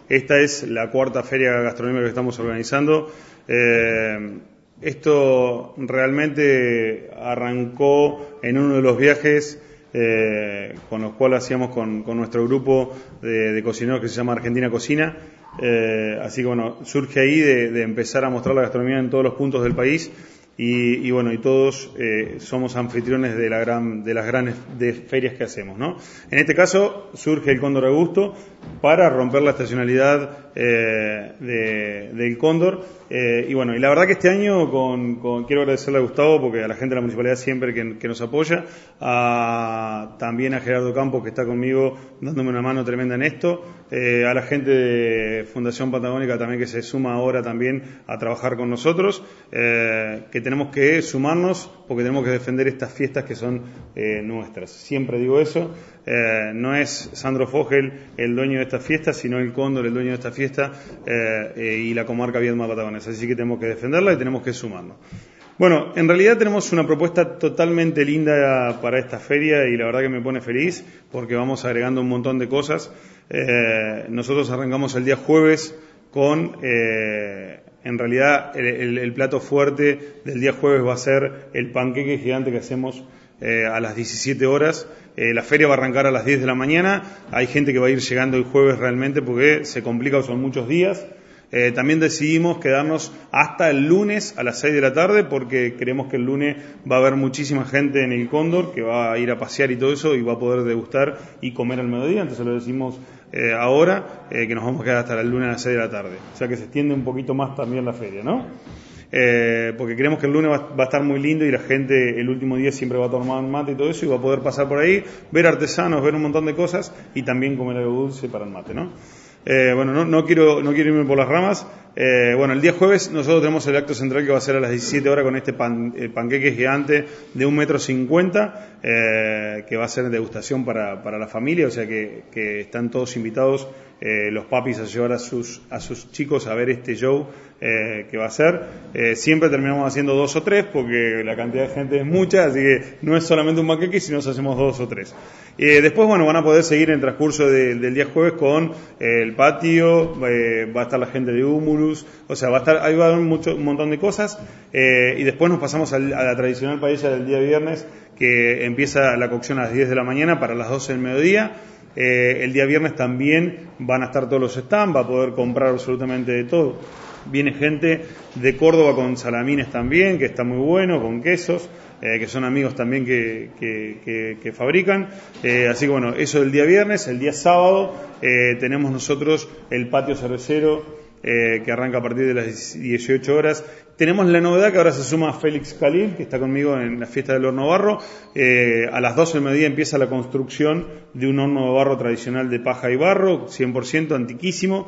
Esta es la cuarta feria gastronómica que estamos organizando. Esto realmente arrancó en uno de los viajes con los cuales hacíamos con nuestro grupo de cocineros que se llama Argentina Cocina. Así que bueno, surge ahí de empezar a mostrar la gastronomía en todos los puntos del país y bueno, y todos somos anfitriones de las grandes ferias que hacemos, ¿no? En este caso surge el Cóndor Augusto para romper la estacionalidad del Cóndor. Y bueno, y la verdad que este año quiero agradecerle a Gustavo, porque a la gente de la municipalidad siempre que nos apoya, también a Gerardo Campos, que está conmigo dándome una mano tremenda en esto, a la gente de Fundación Patagónica también, que se suma ahora también a trabajar con nosotros, que tenemos que sumarnos porque tenemos que defender estas fiestas que son nuestras. Siempre digo eso. No es Sandro Fogel el dueño de esta fiesta, sino el Cóndor el dueño de esta fiesta, y la comarca Viedma Patagones. Así que tenemos que defenderla y tenemos que sumarnos. Bueno, en realidad tenemos una propuesta totalmente linda para esta feria y la verdad que me pone feliz porque vamos agregando un montón de cosas. Nosotros arrancamos el día jueves con, en realidad, el plato fuerte del día jueves va a ser el panqueque gigante que hacemos a las 17 horas. La feria va a arrancar a las 10 de la mañana. Hay gente que va a ir llegando el jueves realmente porque se complica, son muchos días. También decidimos quedarnos hasta el lunes a las 6 de la tarde porque creemos que el lunes va a haber muchísima gente en el Cóndor que va a ir a pasear y todo eso y va a poder degustar y comer al mediodía. Entonces lo decimos ahora, que nos vamos a quedar hasta el lunes a las 6 de la tarde. O sea que se extiende un poquito más también la feria, ¿no? Porque creemos que el lunes va a estar muy lindo y la gente el último día siempre va a tomar mate y todo eso y va a poder pasar por ahí, ver artesanos, ver un montón de cosas y también comer algo dulce para el mate, ¿no? Bueno, no quiero irme por las ramas. Bueno, el día jueves nosotros tenemos el acto central que va a ser a las 17 horas con este panqueque gigante de 1,50 m, que va a ser degustación para la familia, o sea que están todos invitados, los papis, a llevar a sus chicos a ver este show que va a ser. Siempre terminamos haciendo 2 o 3 porque la cantidad de gente es mucha, así que no es solamente un panqueque, sino que hacemos 2 o 3. Después, bueno, van a poder seguir en el transcurso del día jueves con el patio, va a estar la gente de Humulus, o sea, ahí va a haber un montón de cosas, y después nos pasamos a la tradicional paella del día viernes, que empieza la cocción a las 10 de la mañana para las 12 del mediodía. El día viernes también van a estar todos los stands, va a poder comprar absolutamente de todo. Viene gente de Córdoba con salamines también, que está muy bueno, con quesos, que son amigos también que fabrican. Así que bueno, eso del día viernes. El día sábado tenemos nosotros el patio cervecero, que arranca a partir de las 18 horas. Tenemos la novedad que ahora se suma Félix Khalil, que está conmigo en la fiesta del horno barro. A las 12 del mediodía empieza la construcción de un horno de barro tradicional de paja y barro, 100% antiquísimo.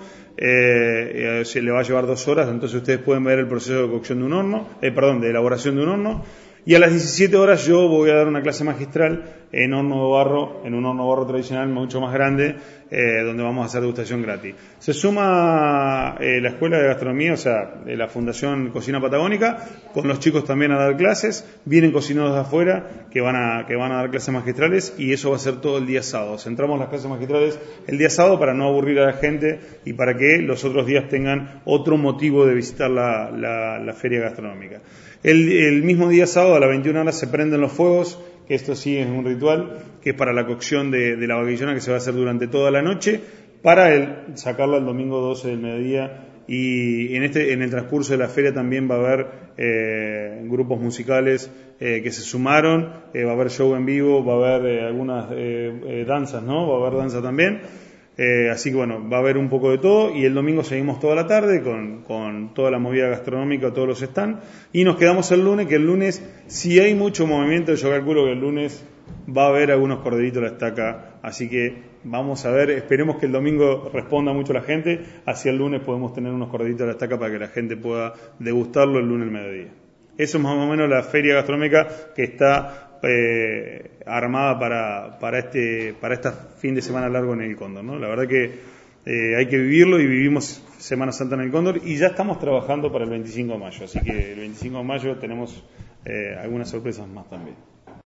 Se le va a llevar 2 horas, entonces ustedes pueden ver el proceso de cocción de un horno, de elaboración de un horno. Y a las 17 horas yo voy a dar una clase magistral en un horno de barro tradicional mucho más grande, donde vamos a hacer degustación gratis. Se suma la Escuela de Gastronomía, o sea, la Fundación Cocina Patagónica, con los chicos también a dar clases. Vienen cocineros de afuera que van a dar clases magistrales y eso va a ser todo el día sábado. Centramos las clases magistrales el día sábado para no aburrir a la gente y para que los otros días tengan otro motivo de visitar la feria gastronómica. El mismo día sábado a las 21 horas se prenden los fuegos, que esto sí es un ritual, que es para la cocción de la vaquillona, que se va a hacer durante toda la noche, para sacarla el domingo 12 del mediodía. Y en el transcurso de la feria también va a haber grupos musicales que se sumaron, va a haber show en vivo, va a haber algunas danzas, ¿no? Va a haber danza también. Así que bueno, va a haber un poco de todo y el domingo seguimos toda la tarde con toda la movida gastronómica, todos los stands, y nos quedamos el lunes, que el lunes, si hay mucho movimiento, yo calculo que el lunes va a haber algunos corderitos a la estaca, así que vamos a ver, esperemos que el domingo responda mucho la gente, así el lunes podemos tener unos corderitos a la estaca para que la gente pueda degustarlo el lunes al mediodía. Eso es más o menos la feria gastronómica que está armada para este fin de semana largo en el Cóndor, ¿no? La verdad que hay que vivirlo y vivimos Semana Santa en el Cóndor y ya estamos trabajando para el 25 de mayo, así que el 25 de mayo tenemos algunas sorpresas más también.